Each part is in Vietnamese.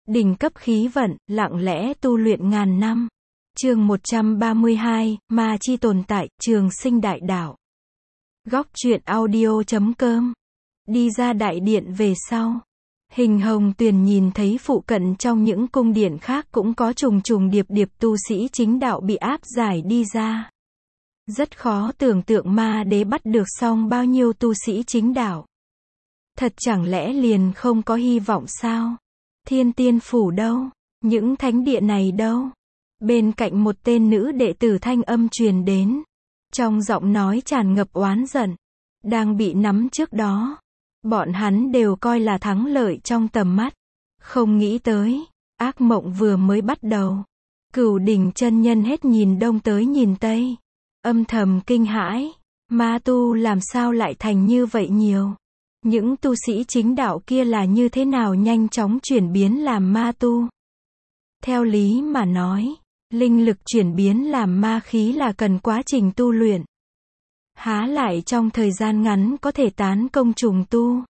đỉnh cấp khí vận, lặng lẽ tu luyện ngàn năm. Chương 132, Ma chi tồn tại, trường sinh đại đạo. Góc truyện audio.com. Đi ra đại điện về sau, Hình Hồng Tuyền nhìn thấy phụ cận trong những cung điện khác cũng có trùng trùng điệp điệp tu sĩ chính đạo bị áp giải đi ra. Rất khó tưởng tượng ma đế bắt được xong bao nhiêu tu sĩ chính đạo. Thật chẳng lẽ liền không có hy vọng sao? Thiên Tiên Phủ đâu? Những thánh địa này đâu? Bên cạnh một tên nữ đệ tử thanh âm truyền đến. Trong giọng nói tràn ngập oán giận. Đang bị nắm trước đó. Bọn hắn đều coi là thắng lợi trong tầm mắt. Không nghĩ tới, ác mộng vừa mới bắt đầu. Cửu đỉnh chân nhân hết nhìn đông tới nhìn tây. Âm thầm kinh hãi. Ma tu làm sao lại thành như vậy nhiều? Những tu sĩ chính đạo kia là như thế nào nhanh chóng chuyển biến làm ma tu? Theo lý mà nói, linh lực chuyển biến làm ma khí là cần quá trình tu luyện. Há lại trong thời gian ngắn có thể tán công trùng tu.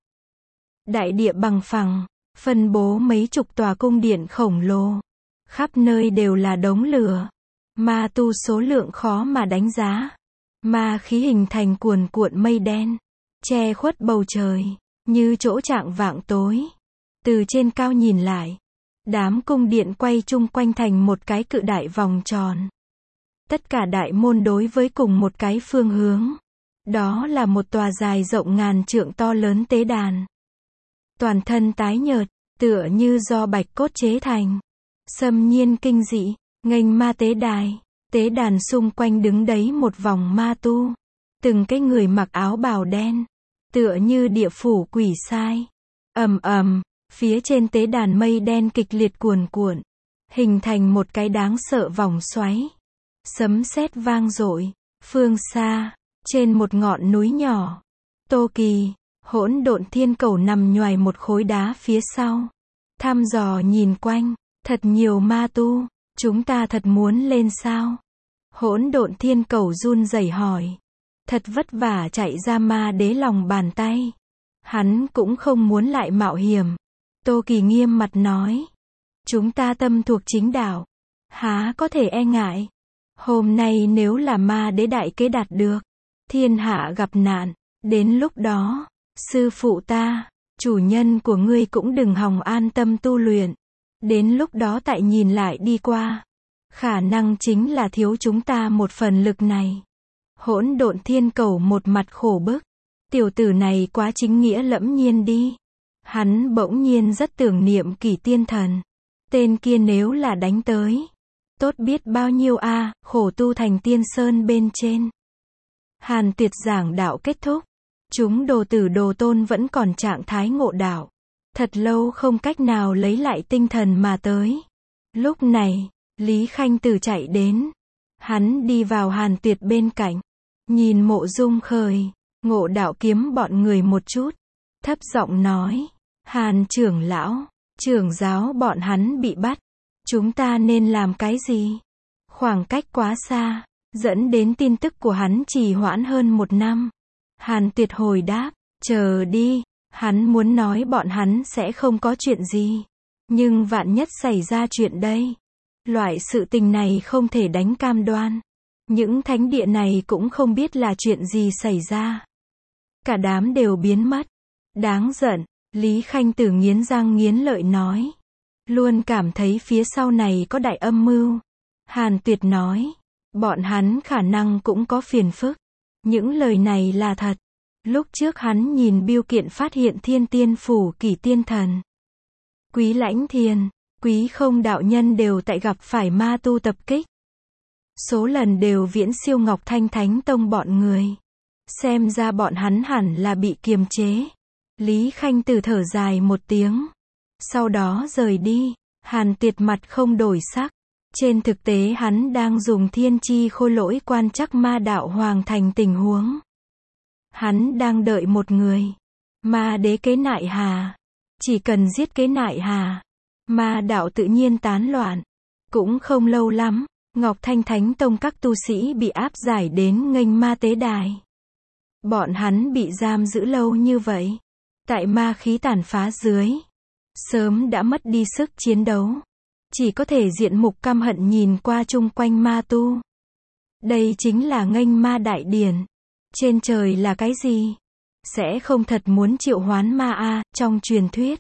Đại địa bằng phẳng, phân bố mấy chục tòa cung điện khổng lồ. Khắp nơi đều là đống lửa. Ma tu số lượng khó mà đánh giá. Ma khí hình thành cuồn cuộn mây đen, che khuất bầu trời, như chỗ trạng vạng tối. Từ trên cao nhìn lại, đám cung điện quay chung quanh thành một cái cự đại vòng tròn. Tất cả đại môn đối với cùng một cái phương hướng. Đó là một tòa dài rộng ngàn trượng to lớn tế đàn. Toàn thân tái nhợt, tựa như do bạch cốt chế thành. Xâm nhiên kinh dị, nghênh ma tế đài. Tế đàn xung quanh đứng đấy một vòng ma tu. Từng cái người mặc áo bào đen. Tựa như địa phủ quỷ sai. Ầm ầm, phía trên tế đàn mây đen kịch liệt cuồn cuộn. Hình thành một cái đáng sợ vòng xoáy. Sấm sét vang dội. Phương xa, trên một ngọn núi nhỏ. Tô Kỳ, Hỗn Độn Thiên Cầu nằm nhoài một khối đá phía sau. Thăm dò nhìn quanh. Thật nhiều ma tu. Chúng ta thật muốn lên sao? Hỗn Độn Thiên Cầu run rẩy hỏi. Thật vất vả chạy ra ma đế lòng bàn tay. Hắn cũng không muốn lại mạo hiểm. Tô Kỳ nghiêm mặt nói. Chúng ta tâm thuộc chính đạo. Há có thể e ngại. Hôm nay nếu là ma đế đại kế đạt được. Thiên hạ gặp nạn. Đến lúc đó, sư phụ ta, chủ nhân của ngươi cũng đừng hòng an tâm tu luyện. Đến lúc đó tại nhìn lại đi qua. Khả năng chính là thiếu chúng ta một phần lực này. Hỗn Độn Thiên Cầu một mặt khổ bức. Tiểu tử này quá chính nghĩa lẫm nhiên đi. Hắn bỗng nhiên rất tưởng niệm Kỷ Tiên Thần. Tên kia nếu là đánh tới. Tốt biết bao nhiêu a, khổ tu thành tiên sơn bên trên. Hàn Tuyệt giảng đạo kết thúc. Chúng đồ tử đồ tôn vẫn còn trạng thái ngộ đạo. Thật lâu không cách nào lấy lại tinh thần mà tới. Lúc này, Lý Khanh Tử chạy đến. Hắn đi vào Hàn Tuyệt bên cạnh. Nhìn Mộ Dung Khởi, Ngộ Đạo Kiếm bọn người một chút. Thấp giọng nói. Hàn trưởng lão, trưởng giáo bọn hắn bị bắt. Chúng ta nên làm cái gì? Khoảng cách quá xa, dẫn đến tin tức của hắn trì hoãn hơn 1 năm. Hàn Tuyệt hồi đáp. Chờ đi. Hắn muốn nói bọn hắn sẽ không có chuyện gì. Nhưng vạn nhất xảy ra chuyện đây. Loại sự tình này không thể đánh cam đoan. Những thánh địa này cũng không biết là chuyện gì xảy ra. Cả đám đều biến mất. Đáng giận. Lý Khanh Tử nghiến răng nghiến lợi nói. Luôn cảm thấy phía sau này có đại âm mưu. Hàn Tuyệt nói. Bọn hắn khả năng cũng có phiền phức. Những lời này là thật. Lúc trước hắn nhìn bưu kiện phát hiện Thiên Tiên Phủ Kỷ Tiên Thần. Quý Lãnh Thiền, Quý Không đạo nhân đều tại gặp phải ma tu tập kích. Số lần đều viễn siêu Ngọc Thanh Thánh Tông bọn người. Xem ra bọn hắn hẳn là bị kiềm chế. Lý Khanh Tử thở dài một tiếng. Sau đó rời đi. Hàn Tuyệt mặt không đổi sắc. Trên thực tế hắn đang dùng thiên chi khôi lỗi quan trắc ma đạo hoàng thành tình huống. Hắn đang đợi một người. Ma đế Kế Nại Hà. Chỉ cần giết Kế Nại Hà, ma đạo tự nhiên tán loạn. Cũng không lâu lắm, Ngọc Thanh Thánh Tông các tu sĩ bị áp giải đến nghênh ma tế đài. Bọn hắn bị giam giữ lâu như vậy. Tại ma khí tàn phá dưới. sớm đã mất đi sức chiến đấu. Chỉ có thể diện mục căm hận nhìn qua chung quanh ma tu. Đây chính là nghênh ma đại điển. Trên trời là cái gì? Sẽ không thật muốn triệu hoán ma a, trong truyền thuyết.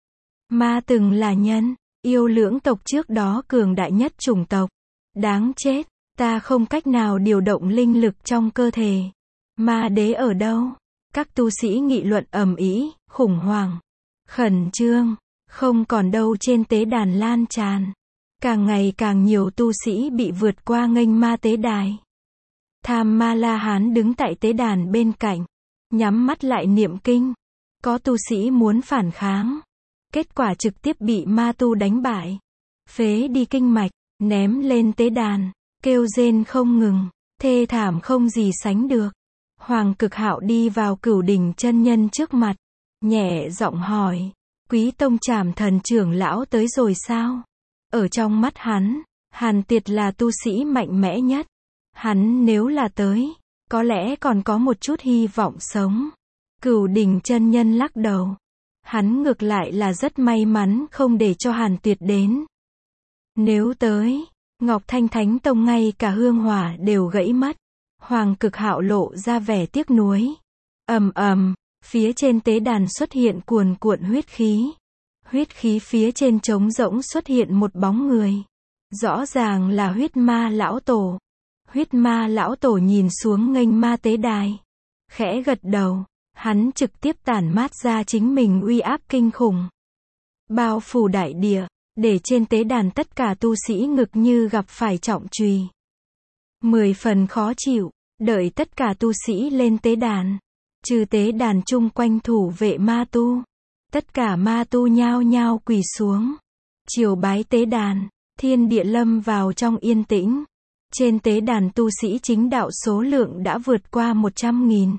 Ma từng là nhân, yêu lưỡng tộc trước đó cường đại nhất chủng tộc. Đáng chết, ta không cách nào điều động linh lực trong cơ thể. Ma đế ở đâu? Các tu sĩ nghị luận ầm ĩ, khủng hoảng, khẩn trương, không còn đâu trên tế đàn lan tràn. Càng ngày càng nhiều tu sĩ bị vượt qua nghênh ma tế đài. Tham Ma La Hán đứng tại tế đàn bên cạnh, nhắm mắt lại niệm kinh. Có tu sĩ muốn phản kháng. Kết quả trực tiếp bị ma tu đánh bại. Phế đi kinh mạch, ném lên tế đàn, kêu rên không ngừng, thê thảm không gì sánh được. Hoàng Cực Hạo đi vào Cửu Đỉnh chân nhân trước mặt, nhẹ giọng hỏi, Quý Tông Trảm Thần trưởng lão tới rồi sao? Ở trong mắt hắn, Hàn Tiệt là tu sĩ mạnh mẽ nhất. Hắn nếu là tới, có lẽ còn có một chút hy vọng sống. Cửu Đỉnh chân nhân lắc đầu. Hắn ngược lại là rất may mắn không để cho Hàn Tuyệt đến. Nếu tới, Ngọc Thanh Thánh Tông ngay cả hương hỏa đều gãy mất. Hoàng Cực Hạo lộ ra vẻ tiếc nuối. Ầm ầm, phía trên tế đàn xuất hiện cuồn cuộn huyết khí. Huyết khí phía trên trống rỗng xuất hiện một bóng người. Rõ ràng là huyết ma lão tổ. Huyết ma lão tổ nhìn xuống nghênh ma tế đài. Khẽ gật đầu. Hắn trực tiếp tản mát ra chính mình uy áp kinh khủng. Bao phủ đại địa, để trên tế đàn tất cả tu sĩ ngực như gặp phải trọng chùy. 10 phần khó chịu, đợi tất cả tu sĩ lên tế đàn. Trừ tế đàn chung quanh thủ vệ ma tu. Tất cả ma tu nhao nhao quỳ xuống. Triều bái tế đàn, thiên địa lâm vào trong yên tĩnh. Trên tế đàn tu sĩ chính đạo số lượng đã vượt qua 100.000.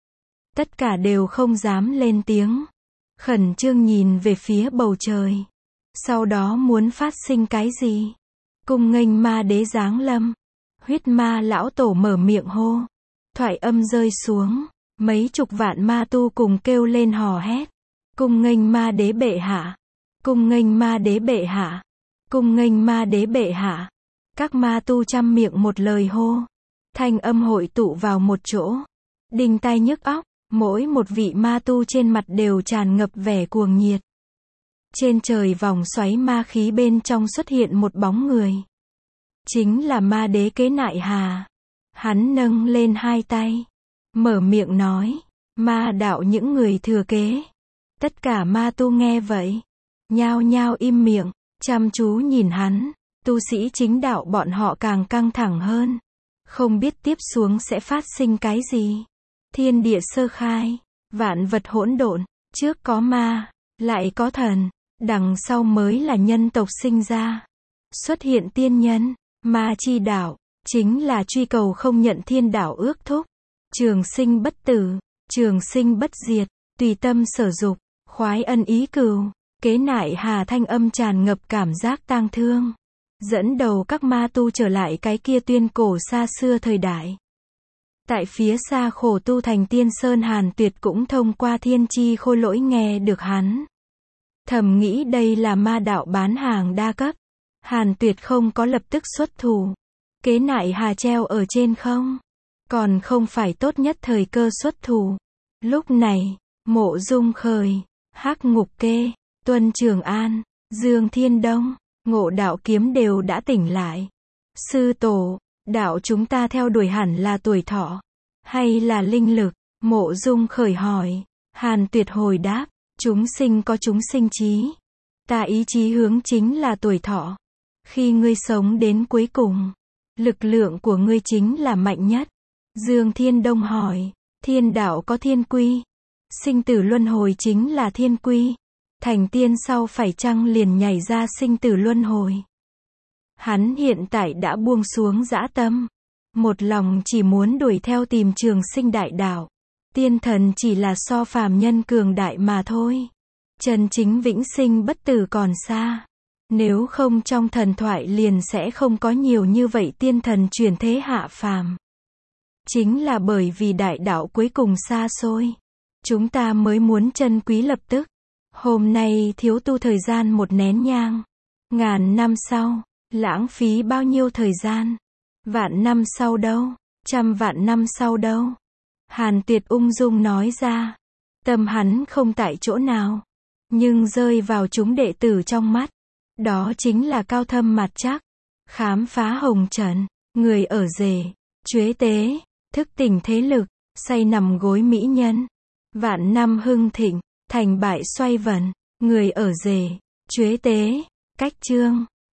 Tất cả đều không dám lên tiếng. Khẩn trương nhìn về phía bầu trời. Sau đó muốn phát sinh cái gì? Cung nghênh ma đế giáng lâm. Huyết ma lão tổ mở miệng hô. Thoại âm rơi xuống. Mấy chục vạn ma tu cùng kêu lên hò hét. Cung nghênh ma đế bệ hạ. Cung nghênh ma đế bệ hạ. Cung nghênh ma đế bệ hạ. Các ma tu trăm miệng một lời hô. Thanh âm hội tụ vào một chỗ. Đinh tai nhức óc. Mỗi một vị ma tu trên mặt đều tràn ngập vẻ cuồng nhiệt. Trên trời vòng xoáy ma khí bên trong xuất hiện một bóng người. Chính là ma đế Kế Nại Hà. Hắn nâng lên hai tay. Mở miệng nói. Ma đạo những người thừa kế. Tất cả ma tu nghe vậy. Nhao nhao im miệng. Chăm chú nhìn hắn. Tu sĩ chính đạo bọn họ càng căng thẳng hơn. Không biết tiếp xuống sẽ phát sinh cái gì. Thiên địa sơ khai, vạn vật hỗn độn, trước có ma, lại có thần, đằng sau mới là nhân tộc sinh ra. Xuất hiện tiên nhân, ma chi đạo, chính là truy cầu không nhận thiên đạo ước thúc. Trường sinh bất tử, trường sinh bất diệt, tùy tâm sở dục, khoái ân ý cừu. Kế Nại Hà thanh âm tràn ngập cảm giác tang thương. Dẫn đầu các ma tu trở lại cái kia tuyên cổ xa xưa thời đại. Tại phía xa khổ tu thành tiên sơn Hàn Tuyệt cũng thông qua thiên chi khôi lỗi nghe được hắn. Thầm nghĩ đây là ma đạo bán hàng đa cấp. Hàn Tuyệt không có lập tức xuất thủ. Kế Nại Hà treo ở trên không. Còn không phải tốt nhất thời cơ xuất thủ. Lúc này, Mộ Dung Khởi, Hắc Ngục Kê, Tuân Trường An, Dương Thiên Đông, Ngộ Đạo Kiếm đều đã tỉnh lại. Sư tổ, đạo chúng ta theo đuổi hẳn là tuổi thọ, hay là linh lực? Mộ Dung Khởi hỏi. Hàn Tuyệt hồi đáp, chúng sinh có chúng sinh trí. Ta ý chí hướng chính là tuổi thọ. Khi ngươi sống đến cuối cùng, lực lượng của ngươi chính là mạnh nhất. Dương Thiên Đông hỏi, thiên đạo có thiên quy. Sinh tử luân hồi chính là thiên quy. Thành tiên sau phải chăng liền nhảy ra sinh tử luân hồi? Hắn hiện tại đã buông xuống dã tâm. Một lòng chỉ muốn đuổi theo tìm trường sinh đại đạo. Tiên thần chỉ là so phàm nhân cường đại mà thôi. Chân chính vĩnh sinh bất tử còn xa. Nếu không trong thần thoại liền sẽ không có nhiều như vậy tiên thần chuyển thế hạ phàm. Chính là bởi vì đại đạo cuối cùng xa xôi. Chúng ta mới muốn trân quý lập tức. Hôm nay thiếu tu thời gian một nén nhang. Ngàn năm sau, lãng phí bao nhiêu thời gian? Vạn năm sau đâu? Trăm vạn năm sau đâu? Hàn Tuyệt ung dung nói ra. Tâm hắn không tại chỗ nào, nhưng rơi vào chúng đệ tử trong mắt. Đó chính là cao thâm mặt chắc, khám phá hồng trần, người ở rể, chuế tế, thức tỉnh thế lực, say nằm gối mỹ nhân. Vạn năm hưng thịnh, thành bại xoay vần, người ở rể, chuế tế, cách chương.